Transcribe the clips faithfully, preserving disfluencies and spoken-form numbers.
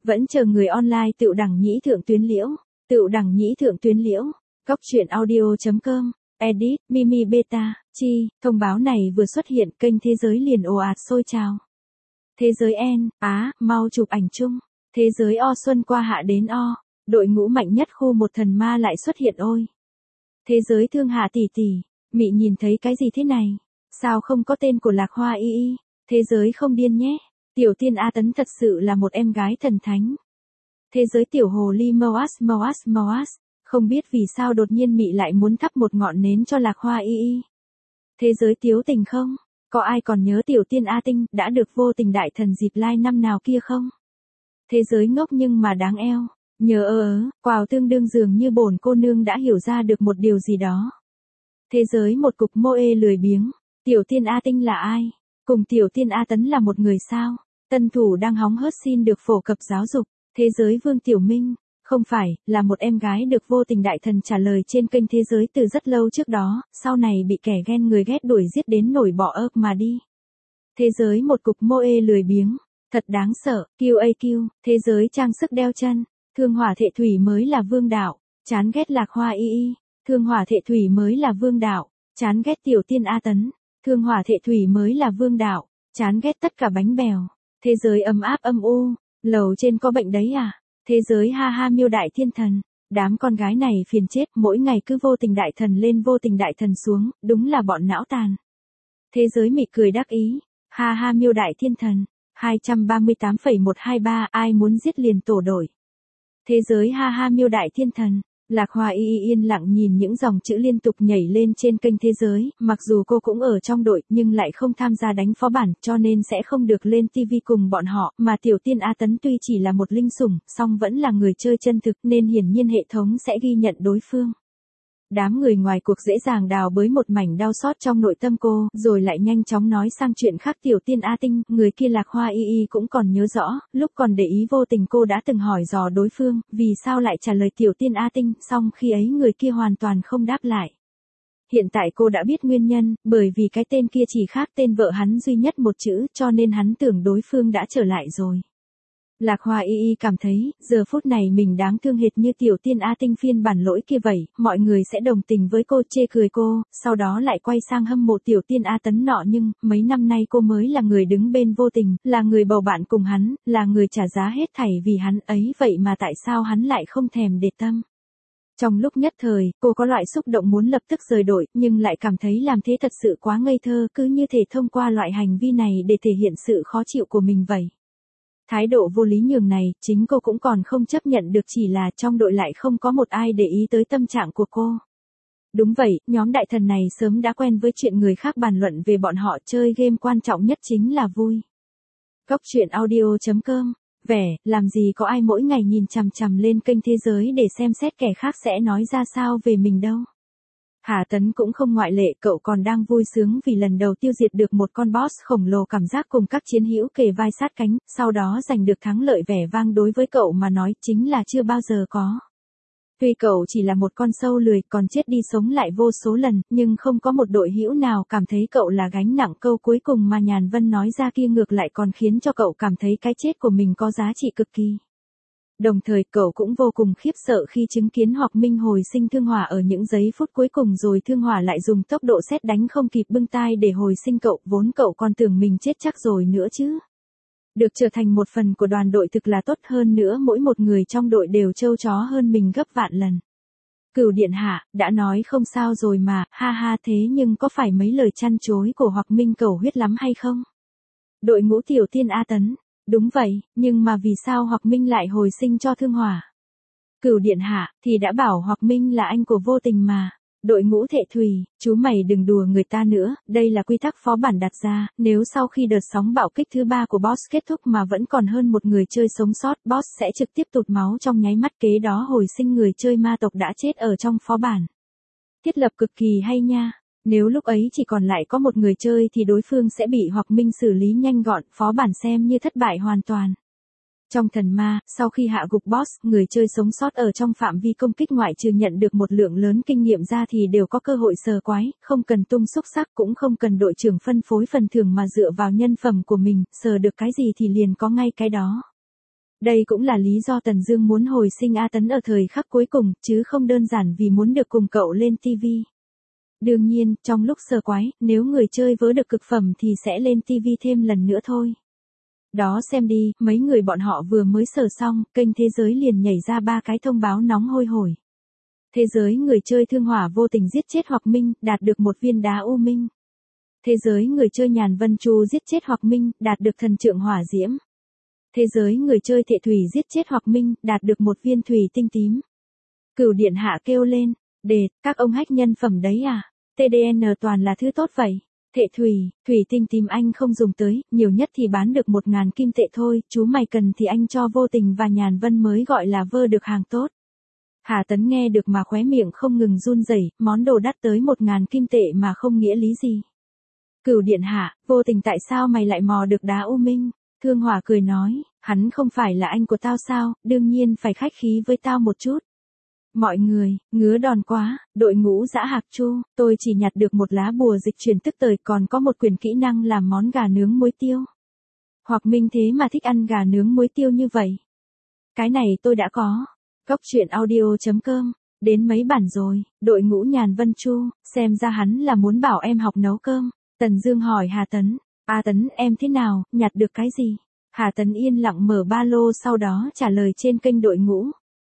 Vẫn chờ người online Tựu Đẳng Nhĩ Thượng Tuyến Liễu. Tựu Đẳng Nhĩ Thượng Tuyến Liễu. Góc truyện audio.com. Edit, Mimi Beta, Chi, thông báo này vừa xuất hiện kênh Thế giới liền ồ ạt sôi trào. Thế giới N, Á, mau chụp ảnh chung. Thế giới O xuân qua hạ đến O. Đội ngũ mạnh nhất khu một thần ma lại xuất hiện ôi. Thế giới thương hạ tỷ tỷ, Mị nhìn thấy cái gì thế này? Sao không có tên của Lạc Hoa y y? Thế giới không điên nhé. Tiểu tiên A Tấn thật sự là một em gái thần thánh. Thế giới tiểu hồ ly Moas Moas Moas, không biết vì sao đột nhiên Mị lại muốn thắp một ngọn nến cho Lạc Hoa y y. Thế giới tiếu tình không? Có ai còn nhớ tiểu tiên A Tinh đã được vô tình đại thần dịp lai năm nào kia không? Thế giới ngốc nhưng mà đáng eo. Nhớ ơ ớ, quào tương đương dường như bổn cô nương đã hiểu ra được một điều gì đó. Thế giới một cục mô ê lười biếng. Tiểu tiên A Tinh là ai? Cùng tiểu tiên A Tấn là một người sao? Tân thủ đang hóng hớt xin được phổ cập giáo dục. Thế giới Vương Tiểu Minh. Không phải, là một em gái được vô tình đại thần trả lời trên kênh Thế giới từ rất lâu trước đó, sau này bị kẻ ghen người ghét đuổi giết đến nổi bỏ ớt mà đi. Thế giới một cục mô ê lười biếng. Thật đáng sợ, quy a quy, thế giới trang sức đeo chân. Thương hỏa thệ thủy mới là vương đạo, chán ghét Lạc Hoa y y. Thương hỏa thệ thủy mới là vương đạo, chán ghét tiểu tiên A Tấn. Thương hỏa thệ thủy mới là vương đạo, chán ghét tất cả bánh bèo. Thế giới ấm áp âm u, lầu trên có bệnh đấy à? Thế giới ha ha miêu đại thiên thần, đám con gái này phiền chết, mỗi ngày cứ vô tình đại thần lên vô tình đại thần xuống, đúng là bọn não tàn. Thế giới Mị cười đắc ý, ha ha miêu đại thiên thần, hai trăm ba mươi tám phẩy một hai ba, ai muốn giết liền tổ đổi. Thế giới ha ha miêu đại thiên thần, Lạc Hoa y y yên lặng nhìn những dòng chữ liên tục nhảy lên trên kênh Thế giới, mặc dù cô cũng ở trong đội nhưng lại không tham gia đánh phó bản cho nên sẽ không được lên ti vi cùng bọn họ, mà tiểu tiên A Tấn tuy chỉ là một linh sủng, song vẫn là người chơi chân thực nên hiển nhiên hệ thống sẽ ghi nhận đối phương. Đám người ngoài cuộc dễ dàng đào bới một mảnh đau xót trong nội tâm cô, rồi lại nhanh chóng nói sang chuyện khác. Tiểu tiên A Tinh, người kia Lạc Hoa y y cũng còn nhớ rõ, lúc còn để ý vô tình cô đã từng hỏi dò đối phương, vì sao lại trả lời tiểu tiên A Tinh, song khi ấy người kia hoàn toàn không đáp lại. Hiện tại cô đã biết nguyên nhân, bởi vì cái tên kia chỉ khác tên vợ hắn duy nhất một chữ, cho nên hắn tưởng đối phương đã trở lại rồi. Lạc Hoa y y cảm thấy, giờ phút này mình đáng thương hệt như tiểu tiên A Tinh phiên bản lỗi kia vậy, mọi người sẽ đồng tình với cô, chê cười cô, sau đó lại quay sang hâm mộ tiểu tiên A Tấn nọ, nhưng, mấy năm nay cô mới là người đứng bên vô tình, là người bầu bạn cùng hắn, là người trả giá hết thảy vì hắn ấy, vậy mà tại sao hắn lại không thèm để tâm. Trong lúc nhất thời, cô có loại xúc động muốn lập tức rời đội, nhưng lại cảm thấy làm thế thật sự quá ngây thơ, cứ như thể thông qua loại hành vi này để thể hiện sự khó chịu của mình vậy. Thái độ vô lý nhường này, chính cô cũng còn không chấp nhận được, chỉ là trong đội lại không có một ai để ý tới tâm trạng của cô. Đúng vậy, nhóm đại thần này sớm đã quen với chuyện người khác bàn luận về bọn họ, chơi game quan trọng nhất chính là vui. Góc truyện audio.com. Vẻ, làm gì có ai mỗi ngày nhìn chằm chằm lên kênh Thế giới để xem xét kẻ khác sẽ nói ra sao về mình đâu. Hà Tấn cũng không ngoại lệ, cậu còn đang vui sướng vì lần đầu tiêu diệt được một con boss khổng lồ, cảm giác cùng các chiến hữu kề vai sát cánh, sau đó giành được thắng lợi vẻ vang đối với cậu mà nói chính là chưa bao giờ có. Tuy cậu chỉ là một con sâu lười còn chết đi sống lại vô số lần, nhưng không có một đội hữu nào cảm thấy cậu là gánh nặng. Câu cuối cùng mà Nhàn Vân nói ra kia ngược lại còn khiến cho cậu cảm thấy cái chết của mình có giá trị cực kỳ. Đồng thời cậu cũng vô cùng khiếp sợ khi chứng kiến Hoặc Minh hồi sinh thương hỏa ở những giây phút cuối cùng, rồi thương hỏa lại dùng tốc độ sét đánh không kịp bưng tai để hồi sinh cậu, vốn cậu còn tưởng mình chết chắc rồi nữa chứ. Được trở thành một phần của đoàn đội thực là tốt, hơn nữa mỗi một người trong đội đều trâu chó hơn mình gấp vạn lần. Cửu điện hạ, đã nói không sao rồi mà, ha ha, thế nhưng có phải mấy lời chăn chối của Hoặc Minh cầu huyết lắm hay không? Đội ngũ tiểu tiên A Tấn. Đúng vậy, nhưng mà vì sao Hoặc Minh lại hồi sinh cho thương hỏa? Cửu điện hạ, thì đã bảo Hoặc Minh là anh của vô tình mà. Đội ngũ thệ thùy, chú mày đừng đùa người ta nữa, đây là quy tắc phó bản đặt ra, nếu sau khi đợt sóng bạo kích thứ ba của boss kết thúc mà vẫn còn hơn một người chơi sống sót, boss sẽ trực tiếp tụt máu trong nháy mắt, kế đó hồi sinh người chơi ma tộc đã chết ở trong phó bản. Thiết lập cực kỳ hay nha. Nếu lúc ấy chỉ còn lại có một người chơi thì đối phương sẽ bị Hoặc Minh xử lý nhanh gọn, phó bản xem như thất bại hoàn toàn. Trong thần ma, sau khi hạ gục boss, người chơi sống sót ở trong phạm vi công kích ngoại trừ nhận được một lượng lớn kinh nghiệm ra thì đều có cơ hội sờ quái, không cần tung xúc sắc, cũng không cần đội trưởng phân phối phần thưởng mà dựa vào nhân phẩm của mình, sờ được cái gì thì liền có ngay cái đó. Đây cũng là lý do Tần Dương muốn hồi sinh A Tấn ở thời khắc cuối cùng, chứ không đơn giản vì muốn được cùng cậu lên ti vi. Đương nhiên, trong lúc sờ quái, nếu người chơi vớ được cực phẩm thì sẽ lên ti vi thêm lần nữa thôi. Đó xem đi, mấy người bọn họ vừa mới sờ xong, kênh thế giới liền nhảy ra ba cái thông báo nóng hôi hổi. Thế giới người chơi thương hỏa vô tình giết chết Hoặc Minh, đạt được một viên đá u minh. Thế giới người chơi Nhàn Vân Chu giết chết Hoặc Minh, đạt được thần trượng hỏa diễm. Thế giới người chơi Thệ Thủy giết chết Hoặc Minh, đạt được một viên thủy tinh tím. Cửu Điện Hạ kêu lên, đệt, các ông hack nhân phẩm đấy à? tê đê en toàn là thứ tốt vậy. Thệ Thủy, thủy tinh tím anh không dùng tới, nhiều nhất thì bán được một ngàn kim tệ thôi, chú mày cần thì anh cho Vô Tình và Nhàn Vân mới gọi là vơ được hàng tốt. Hà Tấn nghe được mà khóe miệng không ngừng run rẩy, món đồ đắt tới một ngàn kim tệ mà không nghĩa lý gì. Cửu Điện Hạ, Vô Tình tại sao mày lại mò được đá u minh? Thương Hỏa cười nói, hắn không phải là anh của tao sao, đương nhiên phải khách khí với tao một chút. Mọi người, ngứa đòn quá, đội ngũ Dã Hạc Chu, tôi chỉ nhặt được một lá bùa dịch chuyển tức thời còn có một quyền kỹ năng làm món gà nướng muối tiêu. Hoặc Minh thế mà thích ăn gà nướng muối tiêu như vậy. Cái này tôi đã có. Góc truyện audio chấm com, đến mấy bản rồi, đội ngũ Nhàn Vân Chu, xem ra hắn là muốn bảo em học nấu cơm. Tần Dương hỏi Hà Tấn, A Tấn em thế nào, nhặt được cái gì? Hà Tấn yên lặng mở ba lô sau đó trả lời trên kênh đội ngũ.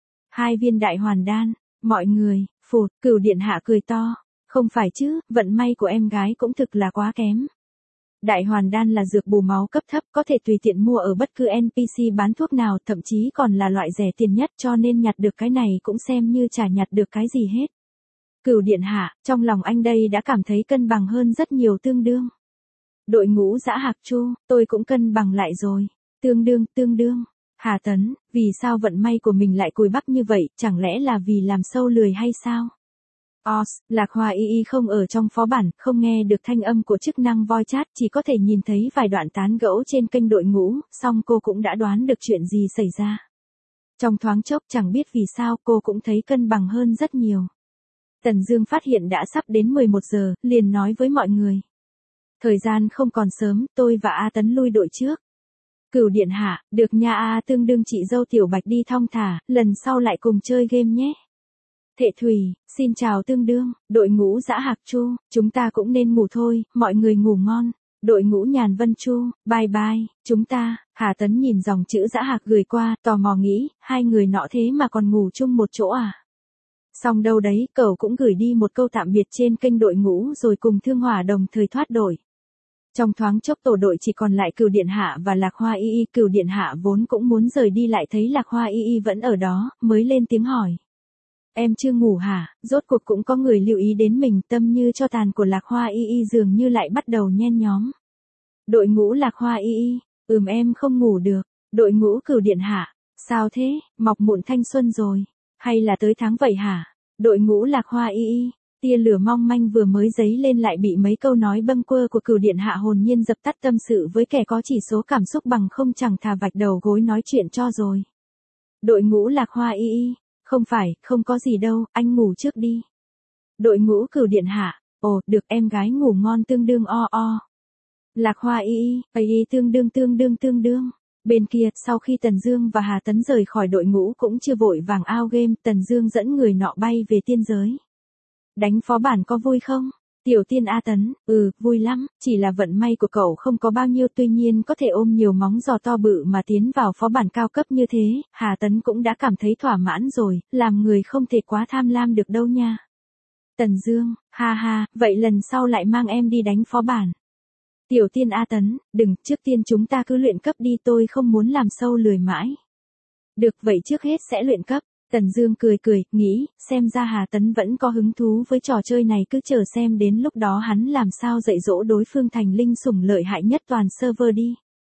Hai viên đại hoàn đan, mọi người, phụt, Cửu Điện Hạ cười to, không phải chứ, vận may của em gái cũng thực là quá kém. Đại hoàn đan là dược bù máu cấp thấp, có thể tùy tiện mua ở bất cứ en pê xê bán thuốc nào, thậm chí còn là loại rẻ tiền nhất, cho nên nhặt được cái này cũng xem như chả nhặt được cái gì hết. Cửu Điện Hạ, trong lòng anh đây đã cảm thấy cân bằng hơn rất nhiều tương đương. Đội ngũ Dã Hạc Chu, tôi cũng cân bằng lại rồi. Tương đương, tương đương. Hà Tấn, vì sao vận may của mình lại cùi bắp như vậy, chẳng lẽ là vì làm sâu lười hay sao? Os, Lạc Hoa y y không ở trong phó bản, không nghe được thanh âm của chức năng voice chat, chỉ có thể nhìn thấy vài đoạn tán gẫu trên kênh đội ngũ, song cô cũng đã đoán được chuyện gì xảy ra. Trong thoáng chốc chẳng biết vì sao cô cũng thấy cân bằng hơn rất nhiều. Tần Dương phát hiện đã sắp đến mười một giờ, liền nói với mọi người. Thời gian không còn sớm, tôi và A Tấn lui đội trước. Cửu Điện Hạ, được nha A tương đương chị dâu Tiểu Bạch đi thong thả, lần sau lại cùng chơi game nhé. Thệ Thủy, xin chào tương đương, đội ngũ Dã Hạc Chu, chúng ta cũng nên ngủ thôi, mọi người ngủ ngon. Đội ngũ Nhàn Vân Chu, bye bye, chúng ta, Hà Tấn nhìn dòng chữ Dã Hạc gửi qua, tò mò nghĩ, hai người nọ thế mà còn ngủ chung một chỗ à? Xong đâu đấy, cậu cũng gửi đi một câu tạm biệt trên kênh đội ngũ rồi cùng Thương Hỏa đồng thời thoát đội. Trong thoáng chốc tổ đội chỉ còn lại Cửu Điện Hạ và Lạc Hoa y y, Cửu Điện Hạ vốn cũng muốn rời đi lại thấy Lạc Hoa y y vẫn ở đó, mới lên tiếng hỏi. Em chưa ngủ hả? Rốt cuộc cũng có người lưu ý đến mình, tâm như cho tàn của Lạc Hoa y y dường như lại bắt đầu nhen nhóm. Đội ngũ Lạc Hoa y y, ừm em không ngủ được. Đội ngũ Cửu Điện Hạ, sao thế, mọc mụn thanh xuân rồi, hay là tới tháng vậy hả? Đội ngũ Lạc Hoa y y, tia lửa mong manh vừa mới dấy lên lại bị mấy câu nói bâng quơ của Cửu Điện Hạ hồn nhiên dập tắt, tâm sự với kẻ có chỉ số cảm xúc bằng không chẳng thà vạch đầu gối nói chuyện cho rồi. Đội ngũ Lạc Hoa y y, không phải, không có gì đâu, anh ngủ trước đi. Đội ngũ Cửu Điện Hạ, ồ, được em gái ngủ ngon tương đương o o. Lạc Hoa y y, ấy y tương đương tương đương tương đương. Bên kia, sau khi Tần Dương và Hà Tấn rời khỏi đội ngũ cũng chưa vội vàng out game, Tần Dương dẫn người nọ bay về tiên giới. Đánh phó bản có vui không? Tiểu Tiên A Tấn, ừ, vui lắm, chỉ là vận may của cậu không có bao nhiêu, tuy nhiên có thể ôm nhiều móng giò to bự mà tiến vào phó bản cao cấp như thế, Hà Tấn cũng đã cảm thấy thỏa mãn rồi, làm người không thể quá tham lam được đâu nha. Tần Dương, ha ha, vậy lần sau lại mang em đi đánh phó bản. Tiểu Tiên A Tấn, đừng, trước tiên chúng ta cứ luyện cấp đi, tôi không muốn làm sâu lười mãi. Được, vậy trước hết sẽ luyện cấp. Tần Dương cười cười, nghĩ, xem ra Hà Tấn vẫn có hứng thú với trò chơi này, cứ chờ xem đến lúc đó hắn làm sao dạy dỗ đối phương thành linh sủng lợi hại nhất toàn server đi.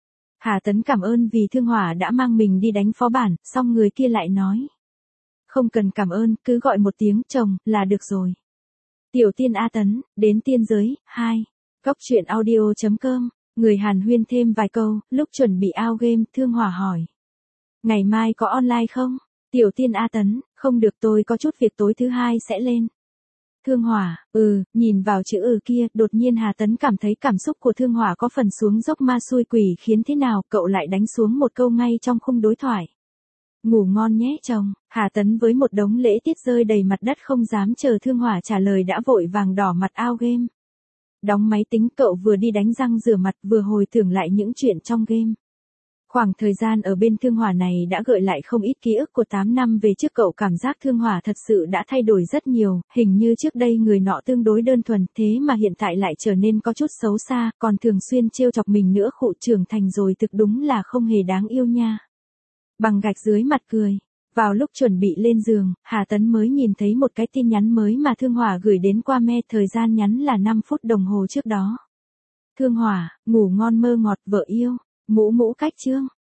Hà Tấn cảm ơn vì Thương Hỏa đã mang mình đi đánh phó bản, xong người kia lại nói. Không cần cảm ơn, cứ gọi một tiếng chồng, là được rồi. Tiểu Tiên A Tấn, đến tiên giới, hai. Góc truyện audio chấm com, người hàn huyên thêm vài câu, lúc chuẩn bị out game, Thương Hỏa hỏi. Ngày mai có online không? Tiểu Tiên A Tấn, không được, tôi có chút việc tối thứ hai sẽ lên. Thương Hỏa, ừ, nhìn vào chữ ừ kia, đột nhiên Hà Tấn cảm thấy cảm xúc của Thương Hỏa có phần xuống dốc ma xui quỷ khiến thế nào, cậu lại đánh xuống một câu ngay trong khung đối thoại. Ngủ ngon nhé chồng, Hà Tấn với một đống lễ tiết rơi đầy mặt đất không dám chờ Thương Hỏa trả lời đã vội vàng đỏ mặt ao game. Đóng máy tính cậu vừa đi đánh răng rửa mặt vừa hồi tưởng lại những chuyện trong game. Khoảng thời gian ở bên Thương Hỏa này đã gợi lại không ít ký ức của tám năm về trước cậu cảm giác Thương Hỏa thật sự đã thay đổi rất nhiều, hình như trước đây người nọ tương đối đơn thuần thế mà hiện tại lại trở nên có chút xấu xa, còn thường xuyên trêu chọc mình nữa khụ trưởng thành rồi thực đúng là không hề đáng yêu nha. Bằng gạch dưới mặt cười. Vào lúc chuẩn bị lên giường, Hà Tấn mới nhìn thấy một cái tin nhắn mới mà Thương Hỏa gửi đến qua mail, thời gian nhắn là năm phút đồng hồ trước đó. Thương Hỏa, ngủ ngon mơ ngọt vợ yêu, mũ mũ cách chương.